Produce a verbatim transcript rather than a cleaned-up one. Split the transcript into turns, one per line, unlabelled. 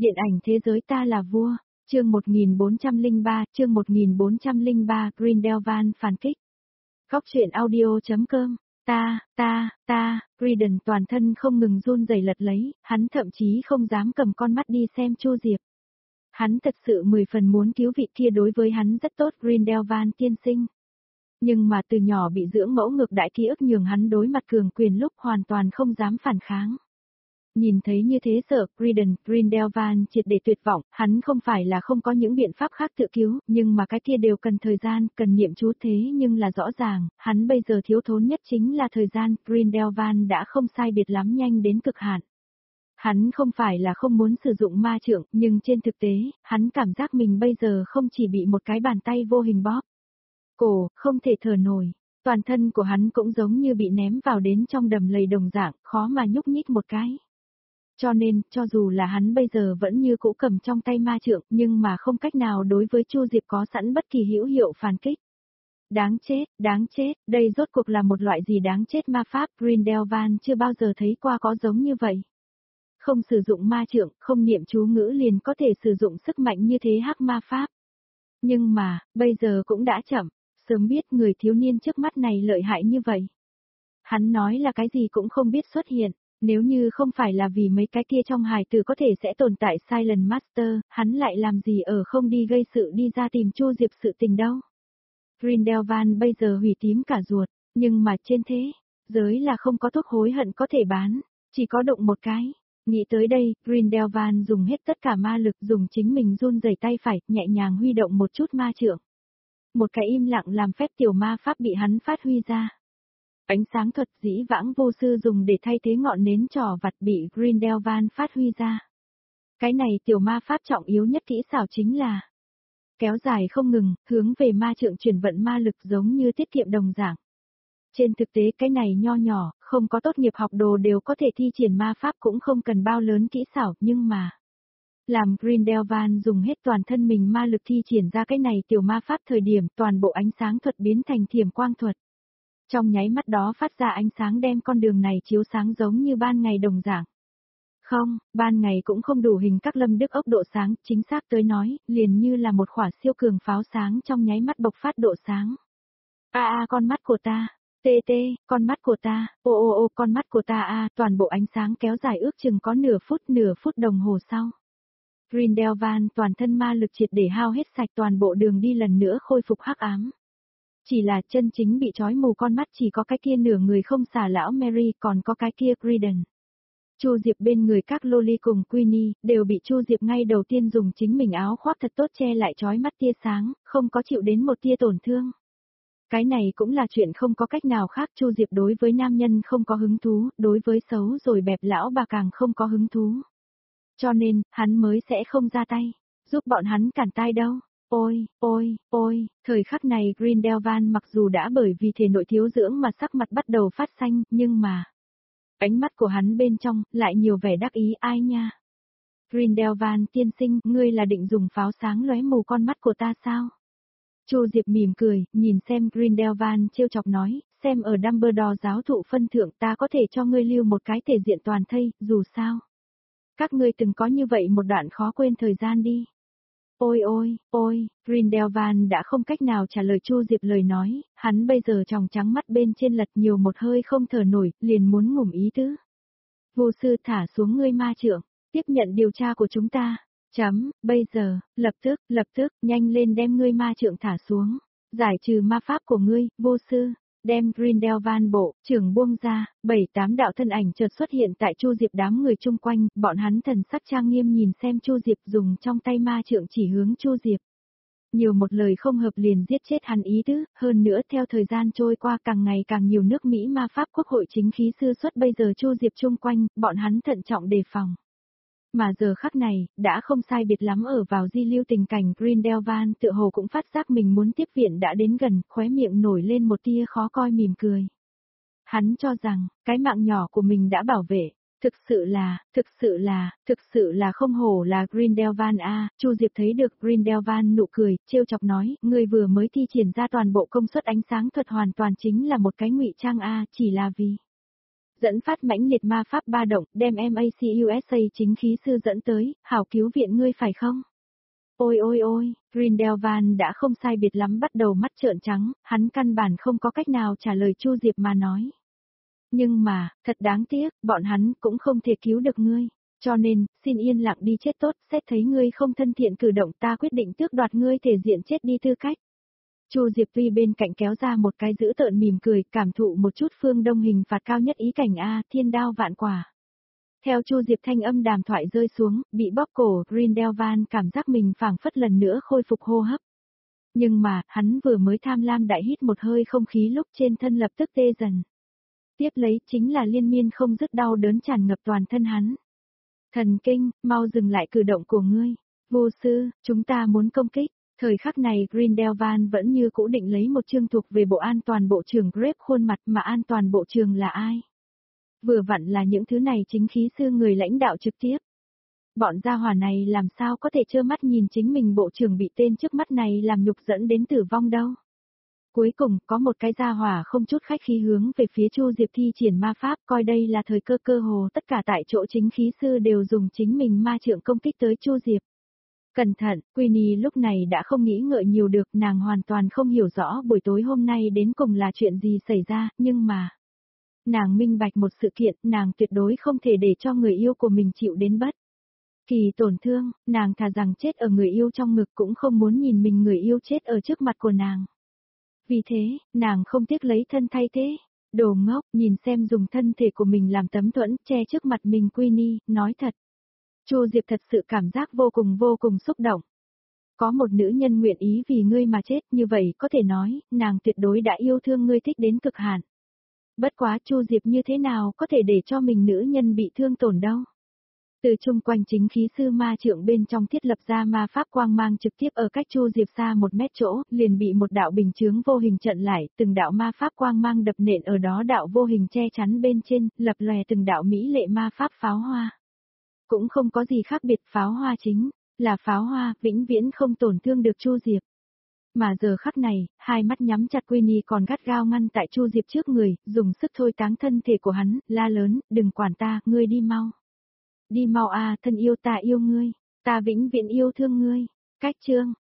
Điện ảnh thế giới ta là vua, chương một nghìn bốn trăm lẻ ba, chương một nghìn bốn trăm lẻ ba, Grindelwald phản kích. Góc truyện audio chấm com, ta, ta, ta, Griden toàn thân không ngừng run rẩy lật lấy, hắn thậm chí không dám cầm con mắt đi xem Chu Diệp. Hắn thật sự mười phần muốn cứu vị kia đối với hắn rất tốt Grindelwald tiên sinh. Nhưng mà từ nhỏ bị dưỡng mẫu ngược đại ký ức nhường hắn đối mặt cường quyền lúc hoàn toàn không dám phản kháng. Nhìn thấy như thế sợ, Griden, Grindelwald triệt để tuyệt vọng, hắn không phải là không có những biện pháp khác tự cứu, nhưng mà cái kia đều cần thời gian, cần niệm chú thế nhưng là rõ ràng, hắn bây giờ thiếu thốn nhất chính là thời gian, Grindelwald đã không sai biệt lắm nhanh đến cực hạn. Hắn không phải là không muốn sử dụng ma trượng, nhưng trên thực tế, hắn cảm giác mình bây giờ không chỉ bị một cái bàn tay vô hình bóp. Cổ, không thể thở nổi. Toàn thân của hắn cũng giống như bị ném vào đến trong đầm lầy đồng dạng, khó mà nhúc nhích một cái. Cho nên, cho dù là hắn bây giờ vẫn như cũ cầm trong tay ma trượng, nhưng mà không cách nào đối với Chu Diệp có sẵn bất kỳ hữu hiệu phản kích. Đáng chết, đáng chết, đây rốt cuộc là một loại gì đáng chết ma pháp, Grindelwald chưa bao giờ thấy qua có giống như vậy. Không sử dụng ma trượng, không niệm chú ngữ liền có thể sử dụng sức mạnh như thế hắc ma pháp. Nhưng mà, bây giờ cũng đã chậm, sớm biết người thiếu niên trước mắt này lợi hại như vậy. Hắn nói là cái gì cũng không biết xuất hiện. Nếu như không phải là vì mấy cái kia trong hài tử có thể sẽ tồn tại Silent Master, hắn lại làm gì ở không đi gây sự đi ra tìm Chu Diệp sự tình đâu. Grindelwald bây giờ hủy tím cả ruột, nhưng mà trên thế, giới là không có thuốc hối hận có thể bán, chỉ có đụng một cái. Nghĩ tới đây, Grindelwald dùng hết tất cả ma lực dùng chính mình run rẩy tay phải, nhẹ nhàng huy động một chút ma trượng. Một cái im lặng làm phép tiểu ma pháp bị hắn phát huy ra. Ánh sáng thuật dĩ vãng vô sư dùng để thay thế ngọn nến trò vặt bị Grindelwald phát huy ra. Cái này tiểu ma pháp trọng yếu nhất kỹ xảo chính là kéo dài không ngừng, hướng về ma trượng chuyển vận ma lực giống như tiết kiệm đồng dạng. Trên thực tế cái này nho nhỏ, không có tốt nghiệp học đồ đều có thể thi triển ma pháp cũng không cần bao lớn kỹ xảo, nhưng mà làm Grindelwald dùng hết toàn thân mình ma lực thi triển ra cái này tiểu ma pháp thời điểm toàn bộ ánh sáng thuật biến thành thiểm quang thuật. Trong nháy mắt đó phát ra ánh sáng đem con đường này chiếu sáng giống như ban ngày đồng dạng. Không, ban ngày cũng không đủ hình các lâm đức ốc độ sáng, chính xác tới nói, liền như là một quả siêu cường pháo sáng trong nháy mắt bộc phát độ sáng. A a con mắt của ta, tê tê, con mắt của ta, ô ô ô con mắt của ta a, toàn bộ ánh sáng kéo dài ước chừng có nửa phút nửa phút đồng hồ sau. Grindelwald toàn thân ma lực triệt để hao hết sạch toàn bộ đường đi lần nữa khôi phục hắc ám. Chỉ là chân chính bị trói mù con mắt chỉ có cái kia nửa người không xả lão Mary còn có cái kia Griden. Chu Diệp bên người các Loli cùng Queenie đều bị Chu Diệp ngay đầu tiên dùng chính mình áo khoác thật tốt che lại trói mắt tia sáng, không có chịu đến một tia tổn thương. Cái này cũng là chuyện không có cách nào khác Chu Diệp đối với nam nhân không có hứng thú, đối với xấu rồi bẹp lão bà càng không có hứng thú. Cho nên, hắn mới sẽ không ra tay, giúp bọn hắn cản tai đâu. Ôi, ôi, ôi, thời khắc này Grindelwald mặc dù đã bởi vì thể nội thiếu dưỡng mà sắc mặt bắt đầu phát xanh, nhưng mà ánh mắt của hắn bên trong lại nhiều vẻ đắc ý ai nha. Grindelwald tiên sinh, ngươi là định dùng pháo sáng lóe mù con mắt của ta sao? Chu Diệp mỉm cười, nhìn xem Grindelwald trêu chọc nói, xem ở Dumbledore giáo thụ phân thượng ta có thể cho ngươi lưu một cái thể diện toàn thây, dù sao. Các ngươi từng có như vậy một đoạn khó quên thời gian đi. Ôi ôi, ôi, Grindelwald đã không cách nào trả lời Chu Diệp lời nói, hắn bây giờ tròng trắng mắt bên trên lật nhiều một hơi không thở nổi, liền muốn ngủm ý tứ. Vô sư thả xuống ngươi ma trượng, tiếp nhận điều tra của chúng ta. Chấm, bây giờ, lập tức, lập tức, nhanh lên đem ngươi ma trượng thả xuống. Giải trừ ma pháp của ngươi, vô sư. Đem Grindelwald bộ, trưởng buông ra, bảy tám đạo thân ảnh chợt xuất hiện tại Chu Diệp đám người chung quanh, bọn hắn thần sắc trang nghiêm nhìn xem Chu Diệp dùng trong tay ma trượng chỉ hướng Chu Diệp. Nhiều một lời không hợp liền giết chết hắn ý tứ, hơn nữa theo thời gian trôi qua càng ngày càng nhiều nước Mỹ ma pháp quốc hội chính khí sư xuất bây giờ Chu Diệp chung quanh, bọn hắn thận trọng đề phòng. Mà giờ khắc này, đã không sai biệt lắm ở vào di lưu tình cảnh Grindelwald tựa hồ cũng phát giác mình muốn tiếp viện đã đến gần, khóe miệng nổi lên một tia khó coi mỉm cười. Hắn cho rằng, cái mạng nhỏ của mình đã bảo vệ, thực sự là, thực sự là, thực sự là không hổ là Grindelwald a. Chu Diệp thấy được Grindelwald nụ cười, trêu chọc nói, người vừa mới thi triển ra toàn bộ công suất ánh sáng thuật hoàn toàn chính là một cái ngụy trang a, chỉ là vì Dẫn phát mãnh liệt ma pháp ba động, đem MACUSA chính khí sư dẫn tới, hảo cứu viện ngươi phải không? Ôi ôi ôi, Grindelwald đã không sai biệt lắm bắt đầu mắt trợn trắng, hắn căn bản không có cách nào trả lời Chu Diệp mà nói. Nhưng mà, thật đáng tiếc, bọn hắn cũng không thể cứu được ngươi. Cho nên, xin yên lặng đi chết tốt, xét thấy ngươi không thân thiện cử động ta quyết định tước đoạt ngươi thể diện chết đi tư cách. Chu Diệp tuy bên cạnh kéo ra một cái dữ tợn mỉm cười, cảm thụ một chút phương đông hình phạt cao nhất ý cảnh A, thiên đao vạn quả. Theo Chu Diệp thanh âm đàm thoại rơi xuống, bị bóp cổ, Grindelwald cảm giác mình phảng phất lần nữa khôi phục hô hấp. Nhưng mà, hắn vừa mới tham lam đại hít một hơi không khí lúc trên thân lập tức tê dần. Tiếp lấy chính là liên miên không dứt đau đớn tràn ngập toàn thân hắn. Thần kinh, mau dừng lại cử động của ngươi. Vô sư, chúng ta muốn công kích. Thời khắc này Grindelwald vẫn như cũ định lấy một chương thuộc về bộ an toàn bộ trưởng Grape khuôn mặt mà an toàn bộ trưởng là ai. Vừa vặn là những thứ này chính khí sư người lãnh đạo trực tiếp. Bọn gia hỏa này làm sao có thể trơ mắt nhìn chính mình bộ trưởng bị tên trước mắt này làm nhục dẫn đến tử vong đâu. Cuối cùng, có một cái gia hỏa không chút khách khí hướng về phía Chu Diệp thi triển ma pháp, coi đây là thời cơ cơ hồ tất cả tại chỗ chính khí sư đều dùng chính mình ma trượng công kích tới Chu Diệp. Cẩn thận, Queenie lúc này đã không nghĩ ngợi nhiều được, nàng hoàn toàn không hiểu rõ buổi tối hôm nay đến cùng là chuyện gì xảy ra, nhưng mà... Nàng minh bạch một sự kiện, nàng tuyệt đối không thể để cho người yêu của mình chịu đến bất kỳ tổn thương, nàng thà rằng chết ở người yêu trong ngực cũng không muốn nhìn mình người yêu chết ở trước mặt của nàng. Vì thế, nàng không tiếc lấy thân thay thế. Đồ ngốc, nhìn xem dùng thân thể của mình làm tấm thuẫn che trước mặt mình Queenie, nói thật. Chu Diệp thật sự cảm giác vô cùng vô cùng xúc động. Có một nữ nhân nguyện ý vì ngươi mà chết, như vậy có thể nói, nàng tuyệt đối đã yêu thương ngươi thích đến cực hạn. Bất quá Chu Diệp như thế nào có thể để cho mình nữ nhân bị thương tổn đâu. Từ chung quanh chính khí sư ma trượng bên trong thiết lập ra ma pháp quang mang trực tiếp ở cách Chu Diệp xa một mét chỗ, liền bị một đạo bình chướng vô hình chặn lại, từng đạo ma pháp quang mang đập nện ở đó đạo vô hình che chắn bên trên, lập lòe từng đạo mỹ lệ ma pháp pháo hoa. Cũng không có gì khác biệt, pháo hoa chính là pháo hoa, vĩnh viễn không tổn thương được Chu Diệp. Mà giờ khắc này, hai mắt nhắm chặt Queenie còn gắt gao ngăn tại Chu Diệp trước người, dùng sức thôi táng thân thể của hắn, la lớn, đừng quản ta, ngươi đi mau. Đi mau a, thân yêu ta yêu ngươi, ta vĩnh viễn yêu thương ngươi. Cách chương